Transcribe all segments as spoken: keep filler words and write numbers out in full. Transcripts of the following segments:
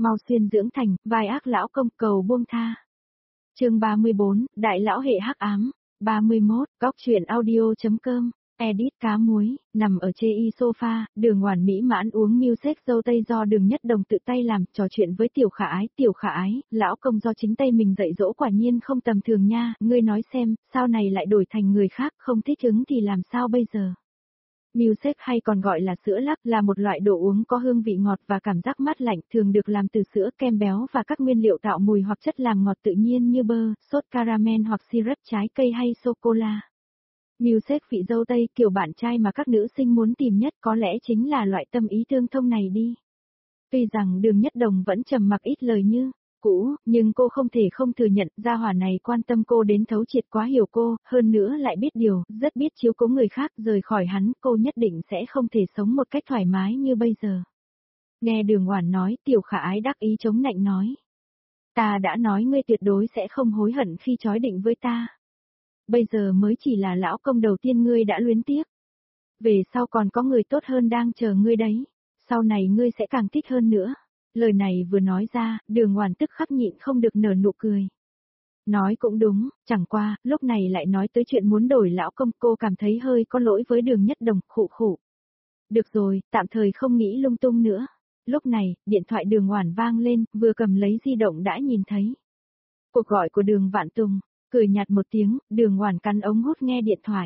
mau xuyên dưỡng thành, vai ác lão công cầu buông tha. Chương ba mươi bốn, Đại lão hệ hắc ám. ba mươi mốt, Góc truyện audio.com. Edit cá muối, nằm ở chê y sofa, Đường Oản mỹ mãn uống milkshake dâu tây do Đường Nhất Đồng tự tay làm, trò chuyện với Tiểu Khả Ái, Tiểu Khả Ái, lão công do chính tay mình dạy dỗ quả nhiên không tầm thường nha, ngươi nói xem, sao này lại đổi thành người khác, không thích ứng thì làm sao bây giờ? Milkshake hay còn gọi là sữa lắc là một loại đồ uống có hương vị ngọt và cảm giác mát lạnh, thường được làm từ sữa, kem béo và các nguyên liệu tạo mùi hoặc chất làm ngọt tự nhiên như bơ, sốt caramel hoặc syrup trái cây hay sô-cô-la. Milkshake vị dâu tây kiểu bạn trai mà các nữ sinh muốn tìm nhất có lẽ chính là loại tâm ý tương thông này đi. Tuy rằng Đường Nhất Đồng vẫn trầm mặc ít lời như cũ, nhưng cô không thể không thừa nhận gia hỏa này quan tâm cô đến thấu triệt, quá hiểu cô, hơn nữa lại biết điều, rất biết chiếu cố người khác, rời khỏi hắn cô nhất định sẽ không thể sống một cách thoải mái như bây giờ. Nghe Đường Oản nói, Tiểu Khả Ái đắc ý chống nạnh nói. Ta đã nói ngươi tuyệt đối sẽ không hối hận khi chói định với ta. Bây giờ mới chỉ là lão công đầu tiên ngươi đã luyến tiếc. Về sau còn có người tốt hơn đang chờ ngươi đấy. Sau này ngươi sẽ càng thích hơn nữa. Lời này vừa nói ra, Đường Oản tức khắc nhịn không được nở nụ cười. Nói cũng đúng, chẳng qua, lúc này lại nói tới chuyện muốn đổi lão công, cô cảm thấy hơi có lỗi với Đường Nhất Đồng, khụ khụ. Được rồi, tạm thời không nghĩ lung tung nữa. Lúc này, điện thoại Đường Oản vang lên, vừa cầm lấy di động đã nhìn thấy. Cuộc gọi của Đường Vạn Tùng, cười nhạt một tiếng, Đường Oản cắn ống hút nghe điện thoại.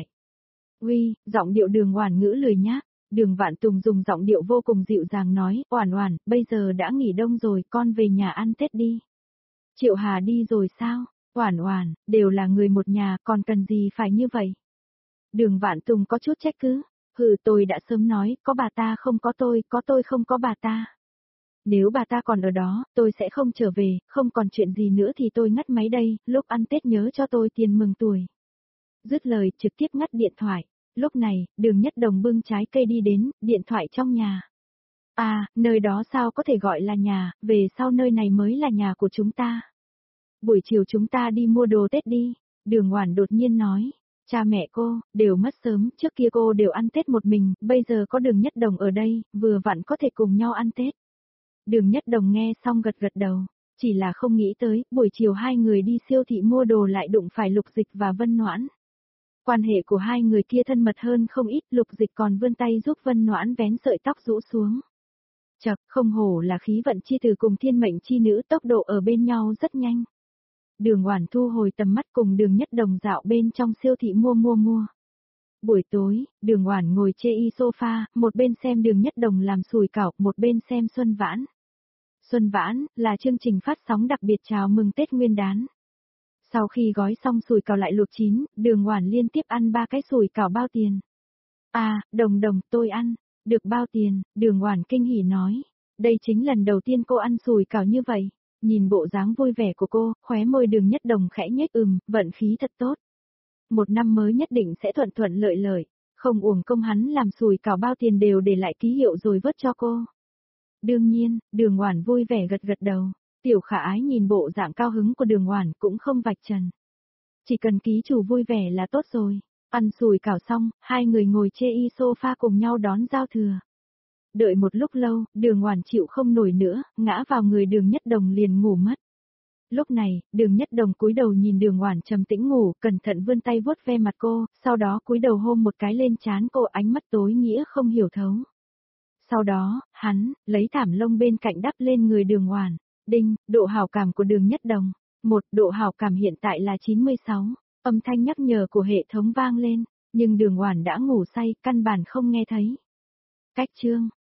Uy, giọng điệu Đường Oản ngữ lười nhác. Đường Vạn Tùng dùng giọng điệu vô cùng dịu dàng nói, Oản Oản, bây giờ đã nghỉ đông rồi, con về nhà ăn Tết đi. Triệu Hà đi rồi sao? Oản Oản, đều là người một nhà, còn cần gì phải như vậy? Đường Vạn Tùng có chút trách cứ, hừ tôi đã sớm nói, có bà ta không có tôi, có tôi không có bà ta. Nếu bà ta còn ở đó, tôi sẽ không trở về, không còn chuyện gì nữa thì tôi ngắt máy đây, lúc ăn Tết nhớ cho tôi tiền mừng tuổi. Dứt lời, trực tiếp ngắt điện thoại. Lúc này, Đường Nhất Đồng bưng trái cây đi đến, điện thoại trong nhà. À, nơi đó sao có thể gọi là nhà, về sau nơi này mới là nhà của chúng ta. Buổi chiều chúng ta đi mua đồ Tết đi, Đường Oản đột nhiên nói. Cha mẹ cô, đều mất sớm, trước kia cô đều ăn Tết một mình, bây giờ có Đường Nhất Đồng ở đây, vừa vặn có thể cùng nhau ăn Tết. Đường Nhất Đồng nghe xong gật gật đầu, chỉ là không nghĩ tới, buổi chiều hai người đi siêu thị mua đồ lại đụng phải Lục Dịch và Vân Noãn. Quan hệ của hai người kia thân mật hơn không ít, Lục Dịch còn vươn tay giúp Vân Noãn vén sợi tóc rũ xuống. Chậc, không hổ là khí vận chi tử cùng thiên mệnh chi nữ, tốc độ ở bên nhau rất nhanh. Đường Oản thu hồi tầm mắt cùng Đường Nhất Đồng dạo bên trong siêu thị mua mua mua. Buổi tối, Đường Oản ngồi chê y sofa, một bên xem Đường Nhất Đồng làm sủi cảo, một bên xem Xuân Vãn. Xuân Vãn là chương trình phát sóng đặc biệt chào mừng Tết Nguyên đán. Sau khi gói xong sủi cảo lại luộc chín, Đường Oản liên tiếp ăn ba cái sủi cảo bao tiền. À, Đồng Đồng, tôi ăn, được bao tiền, Đường Oản kinh hỉ nói. Đây chính lần đầu tiên cô ăn sủi cảo như vậy. Nhìn bộ dáng vui vẻ của cô, khóe môi Đường Nhất Đồng khẽ nhếch, ừm, vận khí thật tốt. Một năm mới nhất định sẽ thuận thuận lợi lợi, không uổng công hắn làm sủi cảo bao tiền đều để lại ký hiệu rồi vớt cho cô. Đương nhiên, Đường Oản vui vẻ gật gật đầu. Tiểu Khả Ái nhìn bộ dạng cao hứng của Đường Oản cũng không vạch trần. Chỉ cần ký chủ vui vẻ là tốt rồi. Ăn sủi cảo xong, hai người ngồi chê y sofa cùng nhau đón giao thừa. Đợi một lúc lâu, Đường Oản chịu không nổi nữa, ngã vào người Đường Nhất Đồng liền ngủ mất. Lúc này, Đường Nhất Đồng cúi đầu nhìn Đường Oản trầm tĩnh ngủ, cẩn thận vươn tay vuốt ve mặt cô, sau đó cúi đầu hôn một cái lên trán cô, ánh mắt tối nghĩa không hiểu thấu. Sau đó, hắn lấy thảm lông bên cạnh đắp lên người Đường Oản. Đinh, độ hảo cảm của Đường Nhất Đồng. Một, độ hảo cảm hiện tại là chín mươi sáu. Âm thanh nhắc nhở của hệ thống vang lên, nhưng Đường Oản đã ngủ say, căn bản không nghe thấy. Cách chương